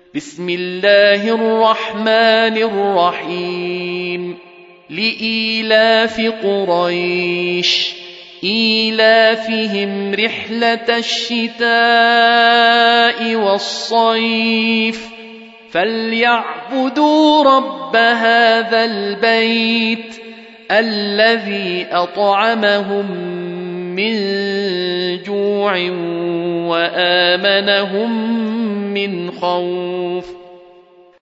بسم الله الرحمن الرحيم لإيلاف قريش إيلافهم رحلة الشتاء والصيف فليعبدوا رب هذا البيت الذي أطعمهم من جوع وآمنهم من خوف